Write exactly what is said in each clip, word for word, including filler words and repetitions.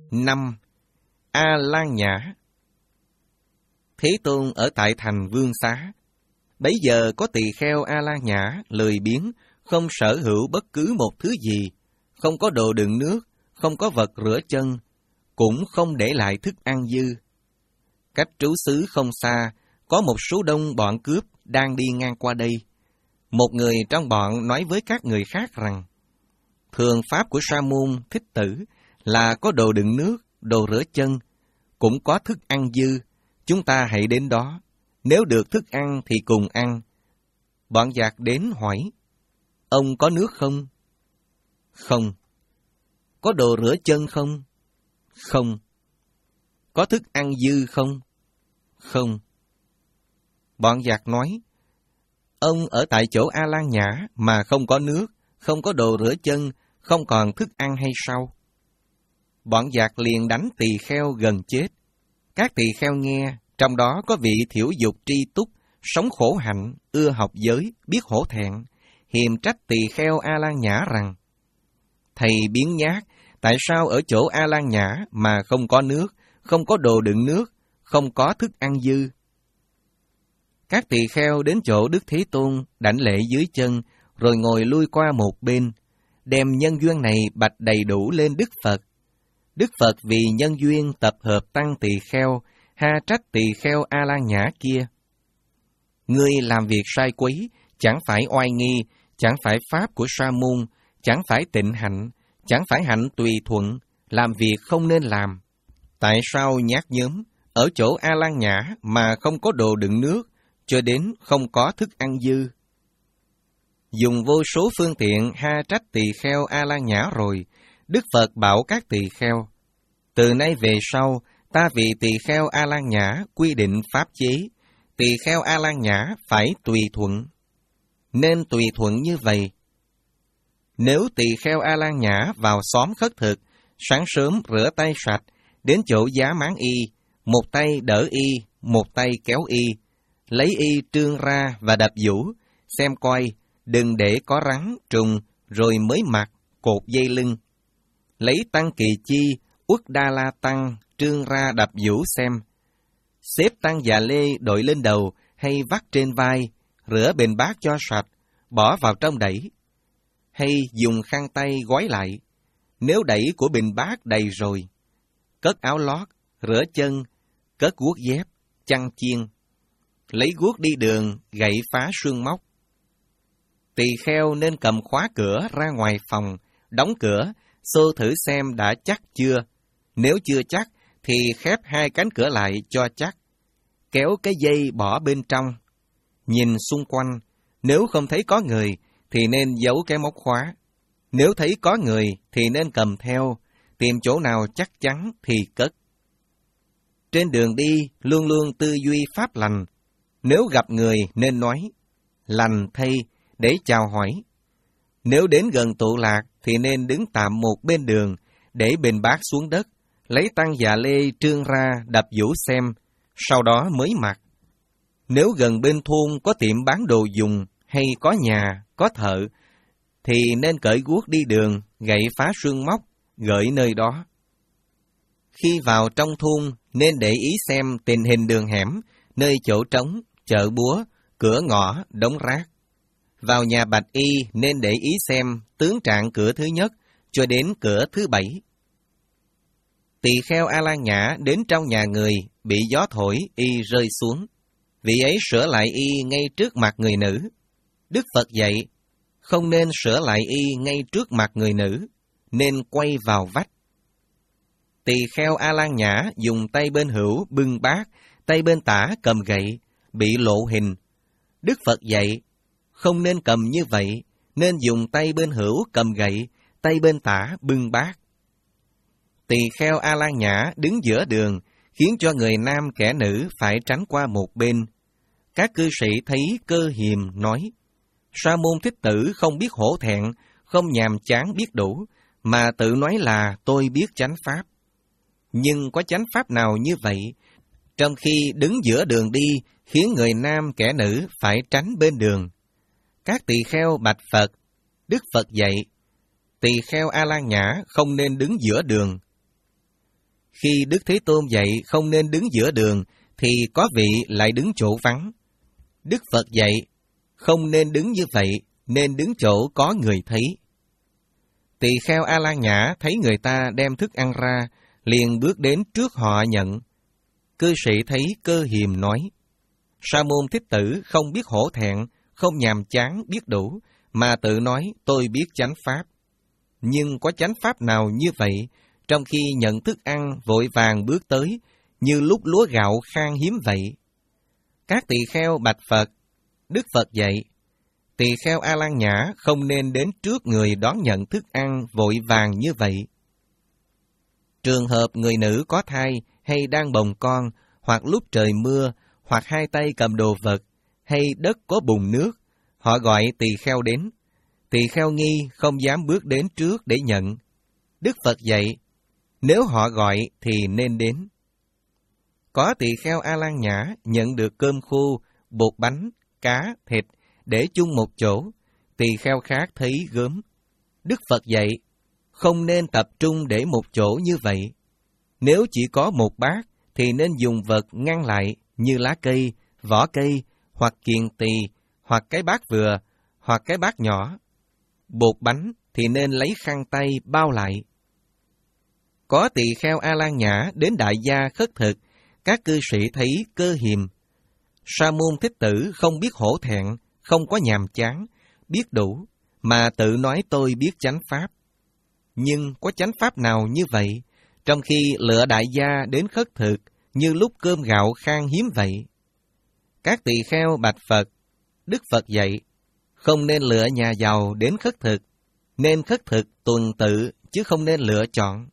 Năm. A Lan Nhã. Thế Tôn ở tại thành Vương Xá. Bấy giờ có tỳ kheo A Lan Nhã lười biếng, không sở hữu bất cứ một thứ gì, không có đồ đựng nước, không có vật rửa chân, cũng không để lại thức ăn dư. Cách trú xứ không xa, có một số đông bọn cướp đang đi ngang qua đây. Một người trong bọn nói với các người khác rằng, thường pháp của Sa môn Thích Tử là có đồ đựng nước, đồ rửa chân, cũng có thức ăn dư, chúng ta hãy đến đó, nếu được thức ăn thì cùng ăn. Bọn giặc đến hỏi, ông có nước không? Không. Có đồ rửa chân không? Không. Có thức ăn dư không? Không. Bọn giặc nói, ông ở tại chỗ A Lan Nhã mà không có nước, không có đồ rửa chân, không còn thức ăn hay sao? Bọn giặc liền đánh tỳ kheo gần chết. Các tỳ kheo nghe, trong đó có vị thiểu dục tri túc, sống khổ hạnh, ưa học giới, biết hổ thẹn, hiềm trách tỳ kheo A Lan Nhã rằng, thầy biếng nhác, tại sao ở chỗ A Lan Nhã mà không có nước, không có đồ đựng nước, không có thức ăn dư? Các tỳ kheo đến chỗ Đức Thế Tôn đảnh lễ dưới chân, rồi ngồi lui qua một bên, đem nhân duyên này bạch đầy đủ lên Đức Phật. Đức Phật vì nhân duyên tập hợp tăng tỳ kheo, ha trách tỳ kheo A Lan Nhã kia. Ngươi làm việc sai quấy, chẳng phải oai nghi, chẳng phải pháp của Sa môn, chẳng phải tịnh hạnh, chẳng phải hạnh tùy thuận, làm việc không nên làm. Tại sao nhát nhớm, ở chỗ A Lan Nhã mà không có đồ đựng nước, cho đến không có thức ăn dư? Dùng vô số phương tiện ha trách tỳ kheo A Lan Nhã rồi, Đức Phật bảo các tỳ kheo, từ nay về sau, ta vì tỳ kheo A Lan Nhã quy định pháp chế, tỳ kheo A Lan Nhã phải tùy thuận. Nên tùy thuận như vậy. Nếu tỳ kheo A Lan Nhã vào xóm khất thực, sáng sớm rửa tay sạch, đến chỗ giá máng y, một tay đỡ y, một tay kéo y, lấy y trương ra và đập vũ, xem coi, đừng để có rắn, trùng, rồi mới mặc, cột dây lưng. Lấy tăng kỳ chi, uất đa la tăng, trương ra đập vũ xem. Xếp tăng già lê đội lên đầu hay vắt trên vai, rửa bền bát cho sạch, bỏ vào trong đẩy. Hay dùng khăn tay gói lại, nếu đẩy của bình bát đầy rồi. Cất áo lót, rửa chân, cất guốc dép, chăn chiên. Lấy guốc đi đường, gậy phá xương móc. Tỳ kheo nên cầm khóa cửa ra ngoài phòng, đóng cửa, xô thử xem đã chắc chưa. Nếu chưa chắc, thì khép hai cánh cửa lại cho chắc. Kéo cái dây bỏ bên trong. Nhìn xung quanh, nếu không thấy có người, thì nên giấu cái móc khóa. Nếu thấy có người, thì nên cầm theo, tìm chỗ nào chắc chắn thì cất. Trên đường đi, luôn luôn tư duy pháp lành. Nếu gặp người nên nói, lành thay, để chào hỏi. Nếu đến gần tụ lạc, thì nên đứng tạm một bên đường, để bình bát xuống đất, lấy tăng dạ lê trương ra đập vũ xem, sau đó mới mặc. Nếu gần bên thôn có tiệm bán đồ dùng, hay có nhà, có thợ, thì nên cởi guốc đi đường, gậy phá xương móc, gửi nơi đó. Khi vào trong thôn, nên để ý xem tình hình đường hẻm, nơi chỗ trống, chợ búa, cửa ngõ, đống rác. Vào nhà bạch y nên để ý xem tướng trạng cửa thứ nhất cho đến cửa thứ bảy. Tỳ kheo A Lan Nhã đến trong nhà người, bị gió thổi, y rơi xuống. Vị ấy sửa lại y ngay trước mặt người nữ. Đức Phật dạy, không nên sửa lại y ngay trước mặt người nữ, nên quay vào vách. Tỳ kheo A Lan Nhã dùng tay bên hữu bưng bát, tay bên tả cầm gậy, bị lộ hình. Đức Phật dạy, không nên cầm như vậy, nên dùng tay bên hữu cầm gậy, tay bên tả bưng bát. Tỳ kheo A Lan Nhã đứng giữa đường, khiến cho người nam kẻ nữ phải tránh qua một bên. Các cư sĩ thấy cơ hiềm nói, Sa môn Thích Tử không biết hổ thẹn, không nhàm chán biết đủ, mà tự nói là tôi biết chánh pháp. Nhưng có chánh pháp nào như vậy, trong khi đứng giữa đường đi, khiến người nam kẻ nữ phải tránh bên đường? Các tỳ kheo bạch Phật, Đức Phật dạy, tỳ kheo A Lan Nhã không nên đứng giữa đường. Khi Đức Thế Tôn dạy không nên đứng giữa đường, thì có vị lại đứng chỗ vắng. Đức Phật dạy không nên đứng như vậy, nên đứng chỗ có người thấy. Tỳ kheo A La Nhã thấy người ta đem thức ăn ra, liền bước đến trước họ nhận. Cư sĩ thấy cơ hiềm nói: Sa môn Thích Tử không biết hổ thẹn, không nhàm chán biết đủ, mà tự nói tôi biết chánh pháp. Nhưng có chánh pháp nào như vậy, trong khi nhận thức ăn vội vàng bước tới, như lúc lúa gạo khan hiếm vậy? Các tỳ kheo bạch Phật. Đức Phật dạy, tỳ kheo A La Nhã không nên đến trước người đón nhận thức ăn vội vàng như vậy. Trường hợp người nữ có thai hay đang bồng con, hoặc lúc trời mưa, hoặc hai tay cầm đồ vật, hay đất có bùn nước, họ gọi tỳ kheo đến. Tỳ kheo nghi không dám bước đến trước để nhận. Đức Phật dạy, nếu họ gọi thì nên đến. Có tỳ kheo A La Nhã nhận được cơm khô, bột bánh, cá, thịt để chung một chỗ, tỳ kheo khác thấy gớm. Đức Phật dạy, không nên tập trung để một chỗ như vậy. Nếu chỉ có một bát, thì nên dùng vật ngăn lại như lá cây, vỏ cây, hoặc kiền tỳ, hoặc cái bát vừa, hoặc cái bát nhỏ. Bột bánh thì nên lấy khăn tay bao lại. Có tỳ kheo A La Nhã đến đại gia khất thực, các cư sĩ thấy cơ hiềm. Sa môn Thích Tử không biết hổ thẹn, không có nhàm chán, biết đủ, mà tự nói tôi biết chánh pháp. Nhưng có chánh pháp nào như vậy, trong khi lựa đại gia đến khất thực, như lúc cơm gạo khan hiếm vậy? Các tỳ kheo bạch Phật. Đức Phật dạy, không nên lựa nhà giàu đến khất thực, nên khất thực tuần tự, chứ không nên lựa chọn.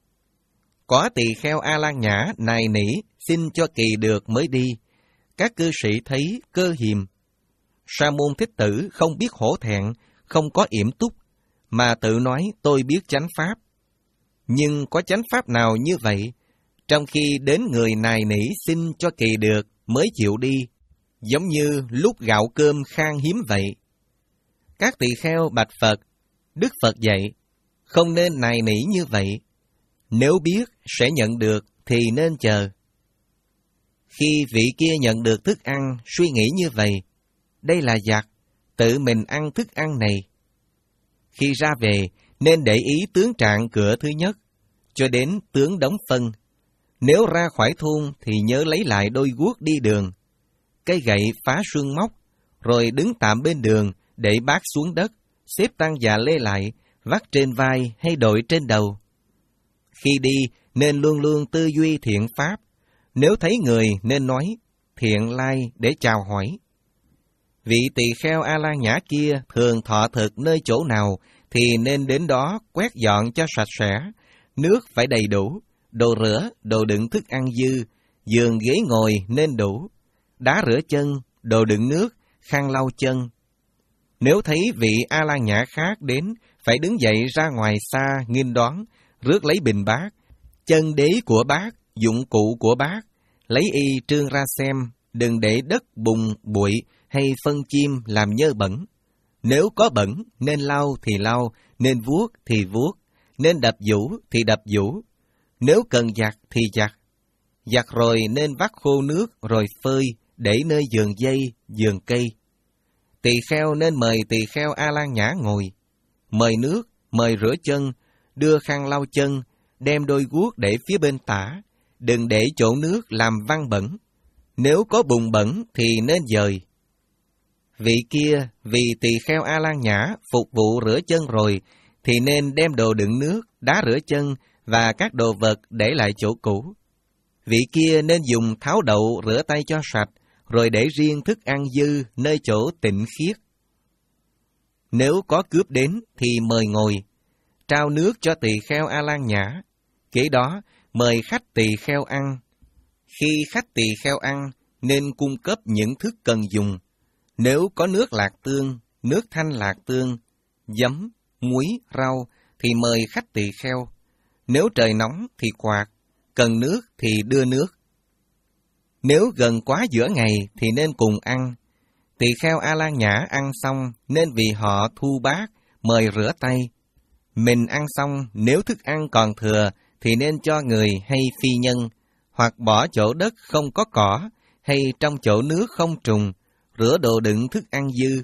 Có tỳ kheo A La Nhã nài nỉ, xin cho kỳ được mới đi. Các cư sĩ thấy cơ hiềm. Sa môn Thích Tử không biết hổ thẹn, không có yểm túc, mà tự nói tôi biết chánh pháp. Nhưng có chánh pháp nào như vậy, trong khi đến người nài nỉ xin cho kỳ được mới chịu đi, giống như lúc gạo cơm khan hiếm vậy? Các tỳ kheo bạch Phật. Đức Phật dạy, không nên nài nỉ như vậy. Nếu biết sẽ nhận được thì nên chờ. Khi vị kia nhận được thức ăn, suy nghĩ như vậy, đây là giặc, tự mình ăn thức ăn này. Khi ra về, nên để ý tướng trạng cửa thứ nhất, cho đến tướng đóng phân. Nếu ra khỏi thôn thì nhớ lấy lại đôi guốc đi đường, cây gậy phá xương móc, rồi đứng tạm bên đường để bát xuống đất, xếp tăng và lê lại, vắt trên vai hay đội trên đầu. Khi đi nên luôn luôn tư duy thiện pháp. Nếu thấy người nên nói thiện lai để chào hỏi. Vị tỳ kheo A La Nhã kia thường thọ thực nơi chỗ nào thì nên đến đó quét dọn cho sạch sẽ, nước phải đầy đủ, đồ rửa, đồ đựng thức ăn dư, giường ghế ngồi nên đủ, đá rửa chân, đồ đựng nước, khăn lau chân. Nếu thấy vị A La Nhã khác đến, phải đứng dậy ra ngoài xa nghênh đón, rước lấy bình bát, chân đế của bát, dụng cụ của bát, lấy y trương ra xem, đừng để đất bùn bụi hay phân chim làm nhơ bẩn. Nếu có bẩn, nên lau thì lau, nên vuốt thì vuốt, nên đập vũ thì đập vũ. Nếu cần giặt thì giặt. Giặt rồi nên vắt khô nước rồi phơi, để nơi giường dây, giường cây. Tỳ kheo nên mời tỳ kheo A La Nhã ngồi, mời nước, mời rửa chân, đưa khăn lau chân, đem đôi guốc để phía bên tả, đừng để chỗ nước làm văng bẩn. Nếu có bùn bẩn thì nên dời. Vị kia, vì tỳ kheo A La Nhã phục vụ rửa chân rồi, thì nên đem đồ đựng nước, đá rửa chân và các đồ vật để lại chỗ cũ. Vị kia nên dùng tháo đậu rửa tay cho sạch, rồi để riêng thức ăn dư nơi chỗ tịnh khiết. Nếu có cướp đến thì mời ngồi, trao nước cho tỳ kheo A La Nhã. Kế đó mời khách tỳ kheo ăn. Khi khách tỳ kheo ăn, nên cung cấp những thức cần dùng. Nếu có nước lạc tương, nước thanh lạc tương, giấm, muối, rau, thì mời khách tỳ kheo. Nếu trời nóng thì quạt, cần nước thì đưa nước. Nếu gần quá giữa ngày thì nên cùng ăn. Tỳ kheo A La Nhã ăn xong nên vì họ thu bát, mời rửa tay. Mình ăn xong, nếu thức ăn còn thừa thì nên cho người hay phi nhân, hoặc bỏ chỗ đất không có cỏ, hay trong chỗ nước không trùng, rửa đồ đựng thức ăn dư.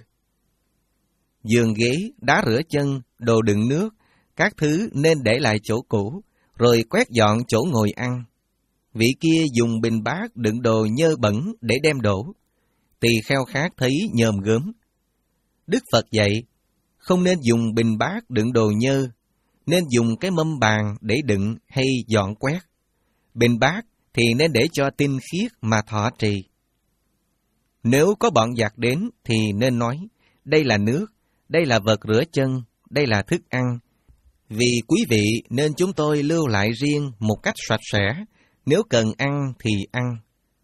Giường ghế, đá rửa chân, đồ đựng nước, các thứ nên để lại chỗ cũ, rồi quét dọn chỗ ngồi ăn. Vị kia dùng bình bát đựng đồ nhơ bẩn để đem đổ. Tỳ kheo khác thấy nhòm gớm. Đức Phật dạy, không nên dùng bình bát đựng đồ nhơ, nên dùng cái mâm bàn để đựng hay dọn quét. Bình bát thì nên để cho tinh khiết mà thọ trì. Nếu có bọn giặc đến thì nên nói, đây là nước, đây là vật rửa chân, đây là thức ăn. Vì quý vị nên chúng tôi lưu lại riêng một cách sạch sẽ, nếu cần ăn thì ăn.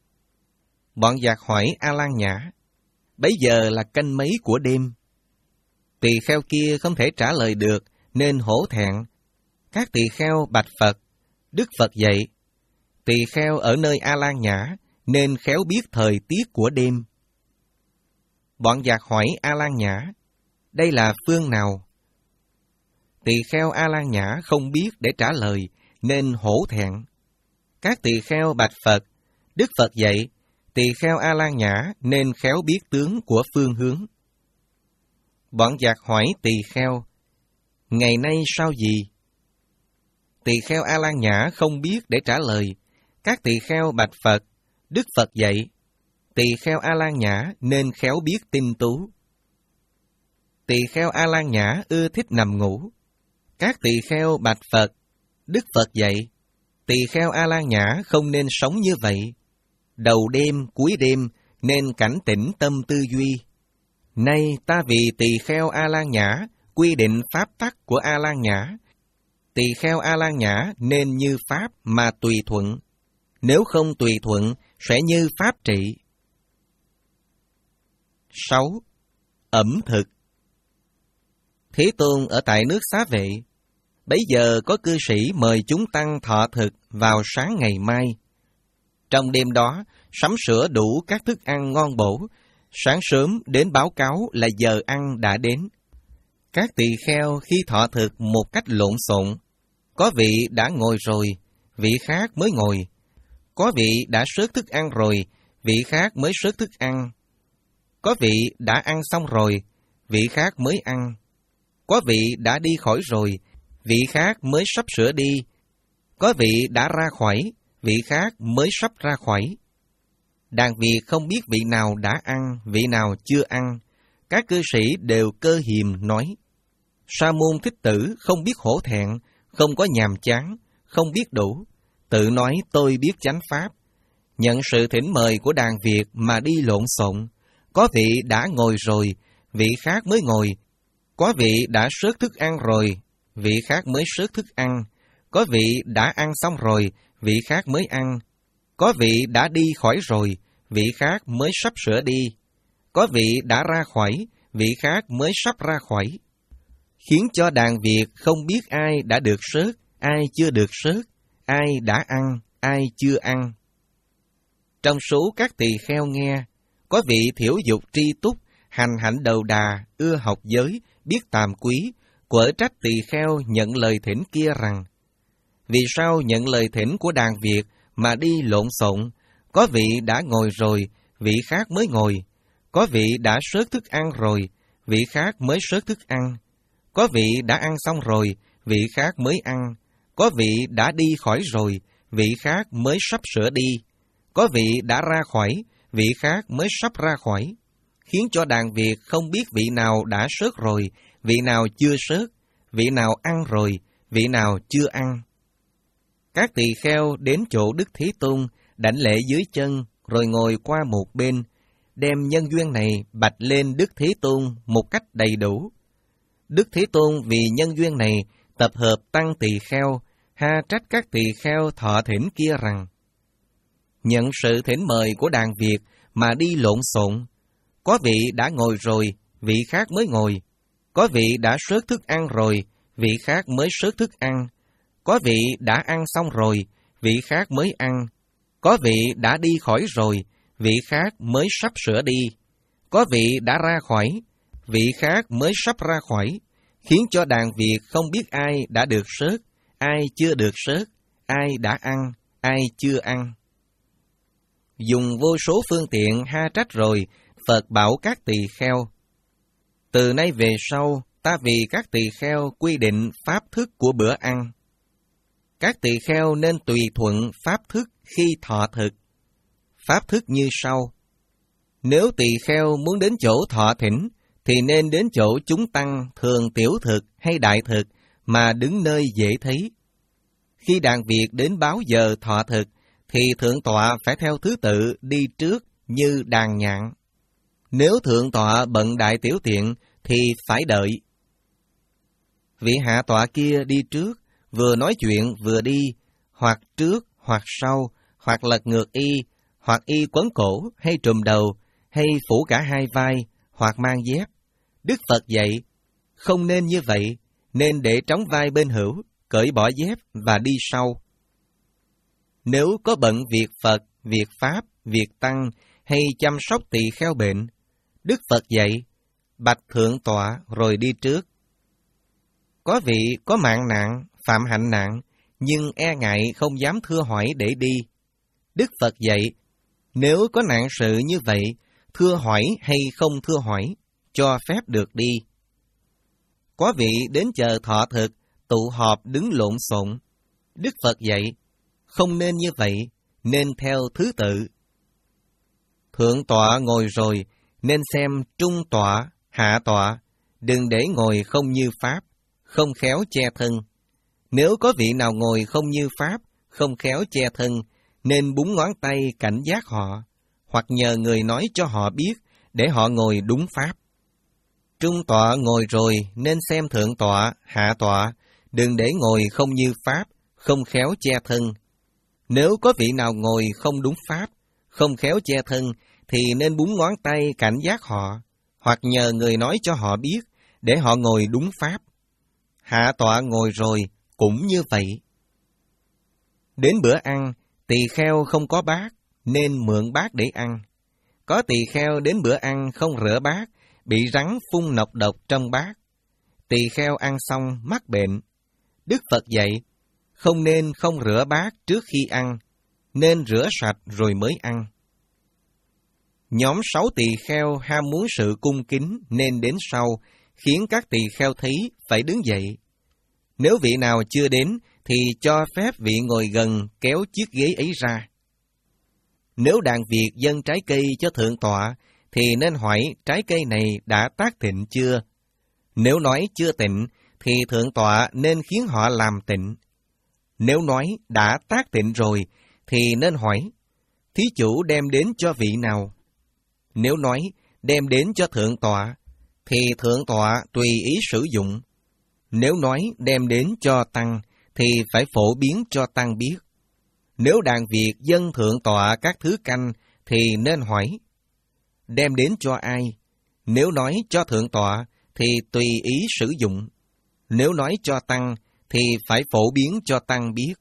Bọn giặc hỏi A Lan Nhã, bấy giờ là canh mấy của đêm? Tỳ kheo kia không thể trả lời được, nên hổ thẹn. Các tỳ kheo bạch Phật. Đức Phật dạy, tỳ kheo ở nơi A Lan Nhã, nên khéo biết thời tiết của đêm. Bọn giặc hỏi A Lan Nhã, đây là phương nào? Tỳ kheo A Lan Nhã không biết để trả lời, nên hổ thẹn. Các tỳ kheo bạch Phật. Đức Phật dạy, tỳ kheo A Lan Nhã nên khéo biết tướng của phương hướng. Bọn giặc hỏi tỳ kheo, ngày nay sao gì? Tỳ kheo A Lan Nhã không biết để trả lời. Các tỳ kheo bạch Phật. Đức Phật dạy, tỳ kheo A Lan Nhã nên khéo biết tinh tú. Tỳ kheo A Lan Nhã ưa thích nằm ngủ. Các tỳ kheo bạch Phật. Đức Phật dạy, tỳ kheo A Lan Nhã không nên sống như vậy. Đầu đêm, cuối đêm nên cảnh tỉnh tâm tư duy. Nay ta vì tỳ kheo A Lan Nhã quy định pháp tắc của A Lan Nhã. Tỳ kheo A Lan Nhã nên như pháp mà tùy thuận. Nếu không tùy thuận sẽ như pháp trị. sáu. Ẩm thực. Thế Tôn ở tại nước Xá Vệ. Bấy giờ có cư sĩ mời chúng tăng thọ thực vào sáng ngày mai. Trong đêm đó, sắm sửa đủ các thức ăn ngon bổ. Sáng sớm đến báo cáo là giờ ăn đã đến. Các tỳ kheo khi thọ thực một cách lộn xộn. Có vị đã ngồi rồi, vị khác mới ngồi. Có vị đã sớt thức ăn rồi, vị khác mới sớt thức ăn. Có vị đã ăn xong rồi, vị khác mới ăn. Có vị đã đi khỏi rồi, vị khác mới sắp sửa đi. Có vị đã ra khỏi, vị khác mới sắp ra khỏi. Đàn Việt không biết vị nào đã ăn, vị nào chưa ăn. Các cư sĩ đều cơ hiềm nói, Sa môn Thích Tử không biết hổ thẹn, không có nhàm chán, không biết đủ, tự nói tôi biết chánh pháp. Nhận sự thỉnh mời của đàn Việt mà đi lộn xộn. Có vị đã ngồi rồi, vị khác mới ngồi. Có vị đã sớt thức ăn rồi, vị khác mới sớt thức ăn. Có vị đã ăn xong rồi, vị khác mới ăn. Có vị đã đi khỏi rồi, vị khác mới sắp sửa đi. Có vị đã ra khỏi, vị khác mới sắp ra khỏi. Khiến cho đàn Việt không biết ai đã được sớt, ai chưa được sớt, ai đã ăn, ai chưa ăn. Trong số các tỳ kheo nghe, có vị thiểu dục tri túc, hành hạnh đầu đà, ưa học giới, biết tàm quý, quở trách tỳ kheo nhận lời thỉnh kia rằng, vì sao nhận lời thỉnh của đàn Việt mà đi lộn xộn? Có vị đã ngồi rồi, vị khác mới ngồi. Có vị đã sớt thức ăn rồi, vị khác mới sớt thức ăn. Có vị đã ăn xong rồi, vị khác mới ăn. Có vị đã đi khỏi rồi, vị khác mới sắp sửa đi. Có vị đã ra khỏi, vị khác mới sắp ra khỏi. Khiến cho đàn Việt không biết vị nào đã sớt rồi, vị nào chưa sớt, vị nào ăn rồi, vị nào chưa ăn. Các tỳ kheo đến chỗ Đức Thế Tôn, đảnh lễ dưới chân, rồi ngồi qua một bên, đem nhân duyên này bạch lên Đức Thế Tôn một cách đầy đủ. Đức Thế Tôn vì nhân duyên này tập hợp tăng tỳ kheo, ha trách các tỳ kheo thọ thỉnh kia rằng, nhận sự thỉnh mời của đàn Việt mà đi lộn xộn. Có vị đã ngồi rồi, vị khác mới ngồi. Có vị đã sớt thức ăn rồi, vị khác mới sớt thức ăn. Có vị đã ăn xong rồi, vị khác mới ăn. Có vị đã đi khỏi rồi, vị khác mới sắp sửa đi. Có vị đã ra khỏi, vị khác mới sắp ra khỏi. Khiến cho đàn Việt không biết ai đã được sớt, ai chưa được sớt, ai đã ăn, ai chưa ăn. Dùng vô số phương tiện ha trách rồi, Phật bảo các tỳ kheo: từ nay về sau, ta vì các tỳ kheo quy định pháp thức của bữa ăn. Các tỳ kheo nên tùy thuận pháp thức khi thọ thực. Pháp thức như sau: nếu tỳ kheo muốn đến chỗ thọ thỉnh, thì nên đến chỗ chúng tăng thường tiểu thực hay đại thực mà đứng nơi dễ thấy. Khi đàn việc đến báo giờ thọ thực, thì thượng tọa phải theo thứ tự đi trước như đàn nhạn. Nếu thượng tọa bận đại tiểu tiện, thì phải đợi. Vị hạ tọa kia đi trước, vừa nói chuyện vừa đi, hoặc trước hoặc sau, hoặc lật ngược y, hoặc y quấn cổ hay trùm đầu, hay phủ cả hai vai, hoặc mang dép. Đức Phật dạy, không nên như vậy, nên để trống vai bên hữu, cởi bỏ dép và đi sau. Nếu có bận việc Phật, việc Pháp, việc Tăng, hay chăm sóc tỳ kheo bệnh, Đức Phật dạy, bạch thượng tọa rồi đi trước. Có vị có mạng nạn, phạm hạnh nạn, nhưng e ngại không dám thưa hỏi để đi. Đức Phật dạy, nếu có nạn sự như vậy, thưa hỏi hay không thưa hỏi, cho phép được đi. Có vị đến chờ thọ thực, tụ họp đứng lộn xộn. Đức Phật dạy, không nên như vậy, nên theo thứ tự. Thượng tọa ngồi rồi, nên xem trung tọa, hạ tọa, đừng để ngồi không như Pháp, không khéo che thân. Nếu có vị nào ngồi không như Pháp, không khéo che thân, nên búng ngón tay cảnh giác họ, hoặc nhờ người nói cho họ biết, để họ ngồi đúng Pháp. Trung tọa ngồi rồi, nên xem thượng tọa, hạ tọa, đừng để ngồi không như Pháp, không khéo che thân. Nếu có vị nào ngồi không đúng Pháp, không khéo che thân, thì nên búng ngón tay cảnh giác họ, hoặc nhờ người nói cho họ biết, để họ ngồi đúng Pháp. Hạ tọa ngồi rồi, cũng như vậy. Đến bữa ăn, tỳ kheo không có bát, nên mượn bát để ăn. Có tỳ kheo đến bữa ăn không rửa bát, bị rắn phun nọc độc trong bát. Tỳ kheo ăn xong mắc bệnh. Đức Phật dạy, không nên không rửa bát trước khi ăn, nên rửa sạch rồi mới ăn. Nhóm sáu tỳ kheo ham muốn sự cung kính nên đến sau, khiến các tỳ kheo thấy phải đứng dậy. Nếu vị nào chưa đến, thì cho phép vị ngồi gần kéo chiếc ghế ấy ra. Nếu đàn việc dâng trái cây cho thượng tọa, thì nên hỏi trái cây này đã tác tịnh chưa? Nếu nói chưa tịnh, thì thượng tọa nên khiến họ làm tịnh. Nếu nói đã tác tịnh rồi, thì nên hỏi, thí chủ đem đến cho vị nào? Nếu nói đem đến cho thượng tọa, thì thượng tọa tùy ý sử dụng. Nếu nói đem đến cho tăng, thì phải phổ biến cho tăng biết. Nếu đàn việc dâng thượng tọa các thứ canh, thì nên hỏi, đem đến cho ai? Nếu nói cho thượng tọa, thì tùy ý sử dụng. Nếu nói cho tăng, thì phải phổ biến cho tăng biết.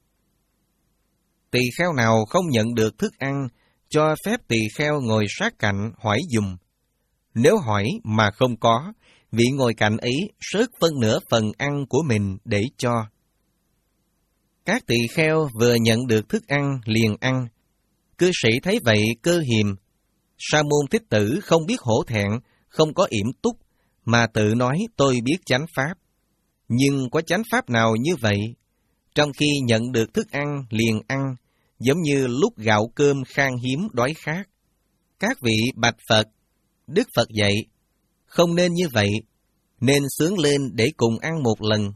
Tỳ kheo nào không nhận được thức ăn, cho phép tỳ kheo ngồi sát cạnh hỏi dùm. Nếu hỏi mà không có, vị ngồi cạnh ấy sớt phân nửa phần ăn của mình để cho. Các tỳ kheo vừa nhận được thức ăn liền ăn. Cư sĩ thấy vậy cơ hiềm. Sa môn Thích Tử không biết hổ thẹn, không có yểm túc, mà tự nói tôi biết chánh pháp. Nhưng có chánh pháp nào như vậy? Trong khi nhận được thức ăn liền ăn, giống như lúc gạo cơm khan hiếm đói khát. Các vị bạch Phật, Đức Phật dạy, không nên như vậy, nên xướng lên để cùng ăn một lần.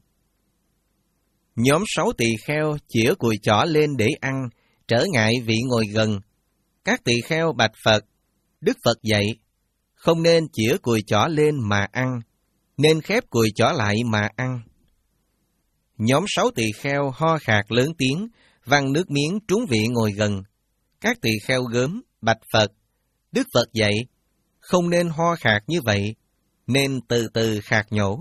Nhóm sáu tỳ kheo chĩa cùi chỏ lên để ăn, trở ngại vị ngồi gần. Các tỳ kheo bạch Phật, Đức Phật dạy, không nên chĩa cùi chỏ lên mà ăn, nên khép cùi chỏ lại mà ăn. Nhóm sáu tỳ kheo ho khạc lớn tiếng, văng nước miếng trúng vị ngồi gần. Các tỳ kheo gớm, bạch Phật, Đức Phật dạy, không nên ho khạc như vậy, nên từ từ khạc nhổ.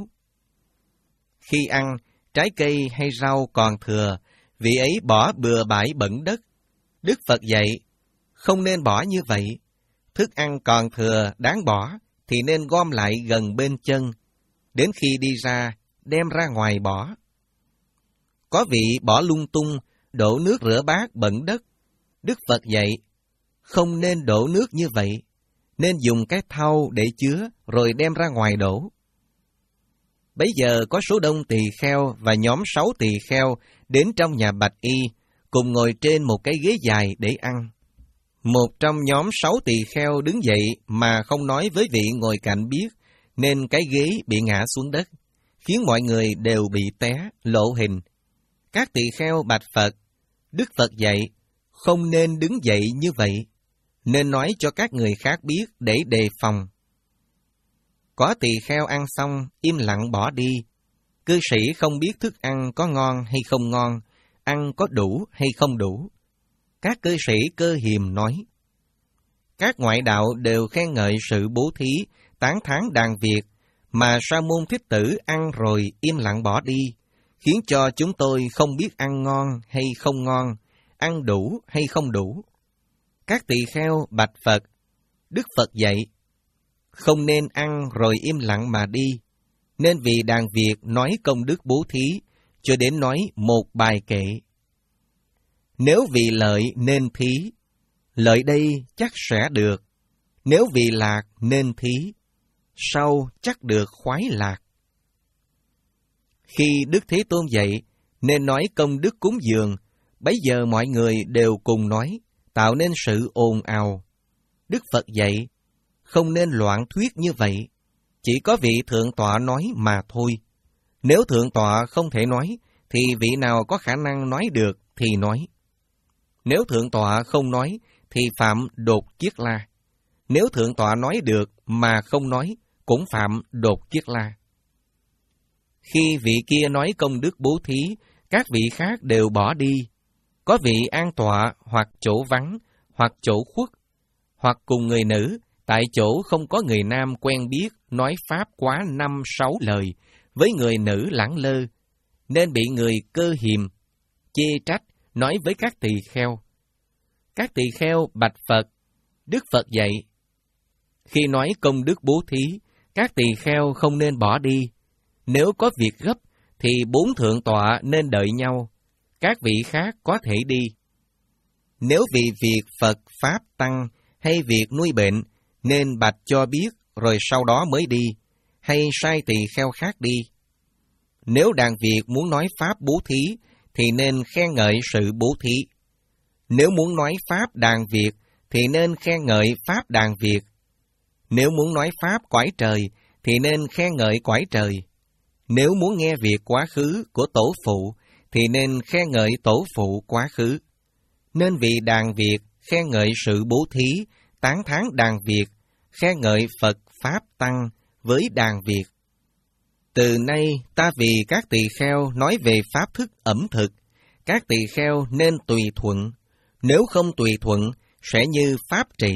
Khi ăn, trái cây hay rau còn thừa, vị ấy bỏ bừa bãi bẩn đất. Đức Phật dạy, không nên bỏ như vậy. Thức ăn còn thừa đáng bỏ, thì nên gom lại gần bên chân. Đến khi đi ra, đem ra ngoài bỏ. Có vị bỏ lung tung, đổ nước rửa bát bẩn đất. Đức Phật dạy, không nên đổ nước như vậy, nên dùng cái thau để chứa rồi đem ra ngoài đổ. Bấy giờ có số đông tỳ kheo và nhóm sáu tỳ kheo đến trong nhà Bạch Y, cùng ngồi trên một cái ghế dài để ăn. Một trong nhóm sáu tỳ kheo đứng dậy mà không nói với vị ngồi cạnh biết, nên cái ghế bị ngã xuống đất, khiến mọi người đều bị té, lộ hình. Các tỳ kheo bạch Phật, Đức Phật dạy, không nên đứng dậy như vậy, nên nói cho các người khác biết để đề phòng. Có tỳ kheo ăn xong, im lặng bỏ đi. Cư sĩ không biết thức ăn có ngon hay không ngon, ăn có đủ hay không đủ. Các cư sĩ cơ hiềm nói, các ngoại đạo đều khen ngợi sự bố thí, tán thán đàn việc, mà Sa môn Thích Tử ăn rồi im lặng bỏ đi, khiến cho chúng tôi không biết ăn ngon hay không ngon, ăn đủ hay không đủ. Các tỳ kheo bạch Phật, Đức Phật dạy, không nên ăn rồi im lặng mà đi, nên vì đàn việc nói công đức bố thí, cho đến nói một bài kệ. Nếu vì lợi nên thí, lợi đây chắc sẽ được, nếu vì lạc nên thí, sau chắc được khoái lạc. Khi Đức Thế Tôn dạy, nên nói công đức cúng dường, bấy giờ mọi người đều cùng nói, tạo nên sự ồn ào. Đức Phật dạy, không nên loạn thuyết như vậy, chỉ có vị Thượng Tọa nói mà thôi. Nếu Thượng Tọa không thể nói, thì vị nào có khả năng nói được thì nói. Nếu Thượng Tọa không nói, thì phạm đột kiết la. Nếu Thượng Tọa nói được mà không nói, cũng phạm đột kiết la. Khi vị kia nói công đức bố thí, các vị khác đều bỏ đi. Có vị an tọa hoặc chỗ vắng, hoặc chỗ khuất, hoặc cùng người nữ, tại chỗ không có người nam quen biết, nói pháp quá năm sáu lời, với người nữ lẳng lơ, nên bị người cơ hiềm, chê trách, nói với các tỳ kheo. Các tỳ kheo bạch Phật, Đức Phật dạy, khi nói công đức bố thí, các tỳ kheo không nên bỏ đi. Nếu có việc gấp, thì bốn thượng tọa nên đợi nhau, các vị khác có thể đi. Nếu vì việc Phật, Pháp, Tăng, hay việc nuôi bệnh, nên bạch cho biết, rồi sau đó mới đi, hay sai tỳ kheo khác đi. Nếu đàn việc muốn nói Pháp bố thí, thì nên khen ngợi sự bố thí. Nếu muốn nói Pháp đàn việc, thì nên khen ngợi Pháp đàn việc. Nếu muốn nói Pháp cõi trời, thì nên khen ngợi cõi trời. Nếu muốn nghe việc quá khứ của tổ phụ, thì nên khen ngợi tổ phụ quá khứ. Nên vì đàn việc khen ngợi sự bố thí, tán thán đàn việc, khen ngợi Phật, Pháp, Tăng với đàn việc. Từ nay ta vì các tỳ kheo nói về pháp thức ẩm thực, các tỳ kheo nên tùy thuận, nếu không tùy thuận sẽ như pháp trị.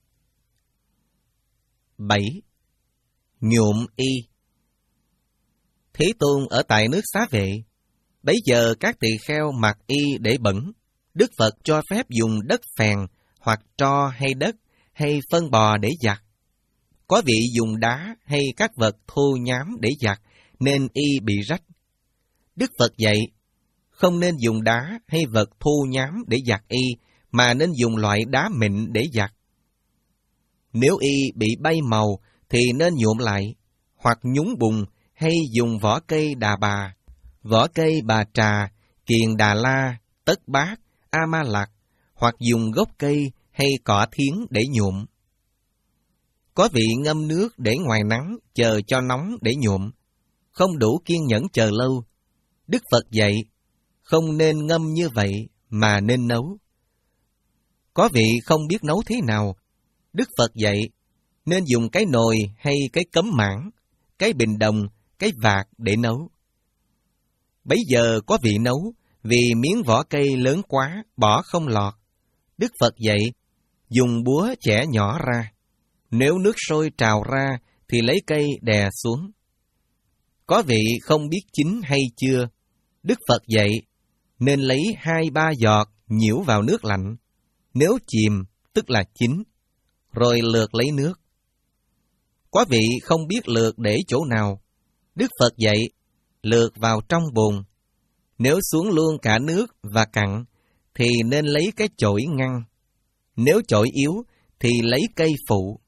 bảy. Nhuộm y. Thế Tôn ở tại nước Xá Vệ, bấy giờ các tỳ kheo mặc y để bẩn. Đức Phật cho phép dùng đất phèn, hoặc tro hay đất, hay phân bò để giặt. Có vị dùng đá hay các vật thô nhám để giặt, nên y bị rách. Đức Phật dạy, không nên dùng đá hay vật thô nhám để giặt y, mà nên dùng loại đá mịn để giặt. Nếu y bị bay màu, thì nên nhuộm lại, hoặc nhúng bùn, hay dùng vỏ cây đà bà, vỏ cây bà trà, kiền đà la, tất bát, a ma lạc, hoặc dùng gốc cây hay cỏ thiến để nhuộm. Có vị ngâm nước để ngoài nắng, chờ cho nóng để nhuộm, không đủ kiên nhẫn chờ lâu. Đức Phật dạy, không nên ngâm như vậy, mà nên nấu. Có vị không biết nấu thế nào, Đức Phật dạy, nên dùng cái nồi hay cái cấm mảng, cái bình đồng, cái vạc để nấu. Bấy giờ có vị nấu, vì miếng vỏ cây lớn quá, bỏ không lọt. Đức Phật dạy, dùng búa chẻ nhỏ ra. Nếu nước sôi trào ra, thì lấy cây đè xuống. Có vị không biết chín hay chưa, Đức Phật dạy, nên lấy hai ba giọt nhiễu vào nước lạnh. Nếu chìm, tức là chín, rồi lượt lấy nước. Có vị không biết lượt để chỗ nào, Đức Phật dạy, lượt vào trong bồn. Nếu xuống luôn cả nước và cặn, thì nên lấy cái chổi ngăn. Nếu chổi yếu, thì lấy cây phụ.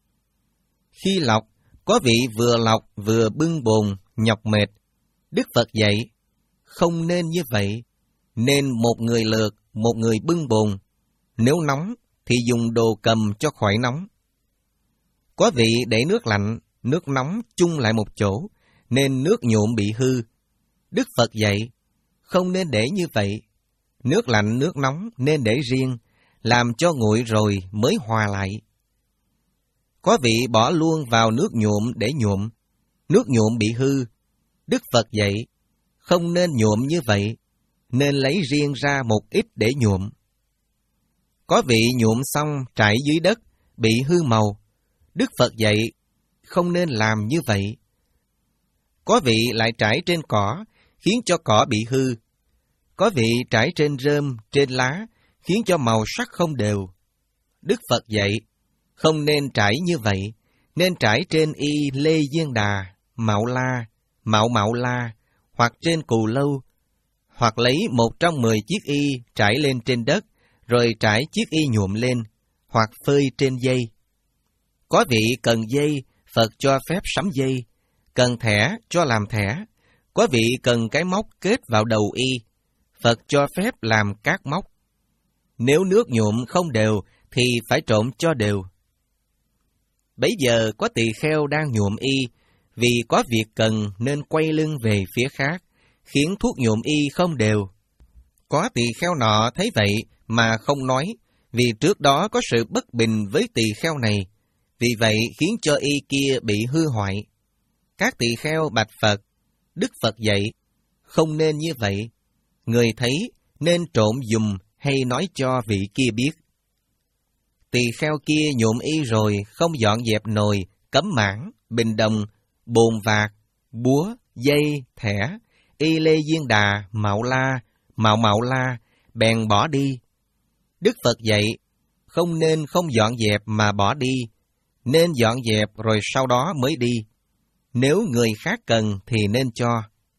Khi lọc, có vị vừa lọc vừa bưng bồn, nhọc mệt. Đức Phật dạy, không nên như vậy, nên một người lượt, một người bưng bồn. Nếu nóng, thì dùng đồ cầm cho khỏi nóng. Có vị để nước lạnh, nước nóng chung lại một chỗ, nên nước nhuộm bị hư. Đức Phật dạy, không nên để như vậy. Nước lạnh, nước nóng nên để riêng, làm cho nguội rồi mới hòa lại. Có vị bỏ luôn vào nước nhuộm để nhuộm, nước nhuộm bị hư. Đức Phật dạy, không nên nhuộm như vậy, nên lấy riêng ra một ít để nhuộm. Có vị nhuộm xong trải dưới đất, bị hư màu. Đức Phật dạy, không nên làm như vậy. Có vị lại trải trên cỏ, khiến cho cỏ bị hư. Có vị trải trên rơm, trên lá, khiến cho màu sắc không đều. Đức Phật dạy, không nên trải như vậy, nên trải trên y lê diên đà, mạo la, mạo mạo la, hoặc trên cù lâu, hoặc lấy một trong mười chiếc y trải lên trên đất, rồi trải chiếc y nhuộm lên, hoặc phơi trên dây. Có vị cần dây, Phật cho phép sắm dây, cần thẻ cho làm thẻ. Có vị cần cái móc kết vào đầu y, Phật cho phép làm các móc. Nếu nước nhuộm không đều, thì phải trộn cho đều. Bấy giờ có tỳ kheo đang nhuộm y, vì có việc cần nên quay lưng về phía khác, khiến thuốc nhuộm y không đều. Có tỳ kheo nọ thấy vậy mà không nói, vì trước đó có sự bất bình với tỳ kheo này, vì vậy khiến cho y kia bị hư hoại. Các tỳ kheo bạch Phật, Đức Phật dạy, không nên như vậy. Người thấy nên trộn dùm hay nói cho vị kia biết. Tỳ kheo kia nhuộm y rồi không dọn dẹp nồi, cấm mãn, bình đồng, bồn vạc, búa, dây, thẻ, y lê diên đà, mạo la, mạo mạo la, bèn bỏ đi. Đức Phật dạy, không nên không dọn dẹp mà bỏ đi, nên dọn dẹp rồi sau đó mới đi. Nếu người khác cần thì nên cho.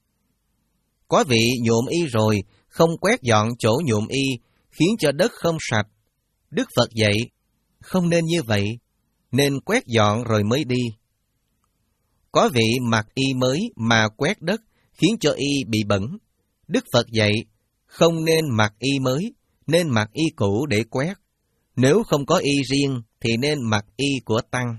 Có vị nhuộm y rồi, không quét dọn chỗ nhuộm y, khiến cho đất không sạch. Đức Phật dạy, không nên như vậy, nên quét dọn rồi mới đi. Có vị mặc y mới mà quét đất, khiến cho y bị bẩn. Đức Phật dạy, không nên mặc y mới, nên mặc y cũ để quét. Nếu không có y riêng, thì nên mặc y của tăng.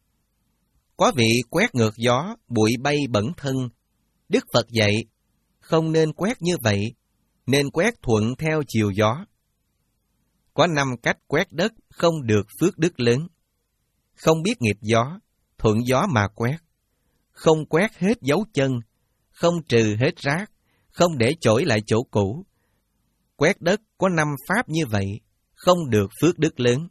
Có vị quét ngược gió, bụi bay bẩn thân. Đức Phật dạy, không nên quét như vậy, nên quét thuận theo chiều gió. Có năm cách quét đất không được phước đức lớn. Không biết nghiệp gió, thuận gió mà quét. Không quét hết dấu chân, không trừ hết rác, không để chổi lại chỗ cũ. Quét đất có năm pháp như vậy, không được phước đức lớn.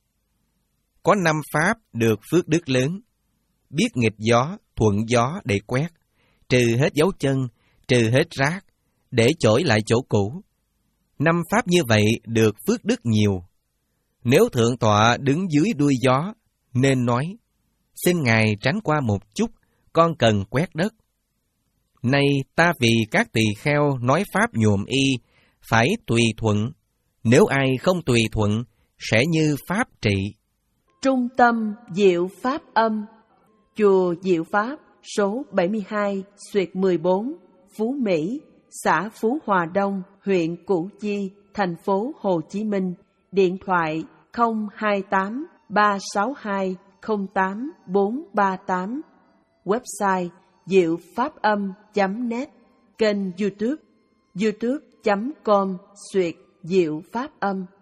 Có năm pháp được phước đức lớn. Biết nghịch gió, thuận gió để quét, trừ hết dấu chân, trừ hết rác, để chổi lại chỗ cũ. Năm pháp như vậy được phước đức nhiều. Nếu thượng tọa đứng dưới đuôi gió, nên nói, xin Ngài tránh qua một chút, con cần quét đất. Nay ta vì các tỳ kheo nói pháp nhuộm y, phải tùy thuận. Nếu ai không tùy thuận, sẽ như pháp trị. Trung tâm Diệu Pháp Âm, Chùa Diệu Pháp, số bảy mươi hai, xuyệt mười bốn, Phú Mỹ, xã Phú Hòa Đông, huyện Củ Chi, thành phố Hồ Chí Minh. Điện thoại không hai tám ba sáu hai không tám bốn ba tám. Website diệu pháp âm chấm net. Kênh YouTube youtube chấm com xuyệt diệu pháp âm.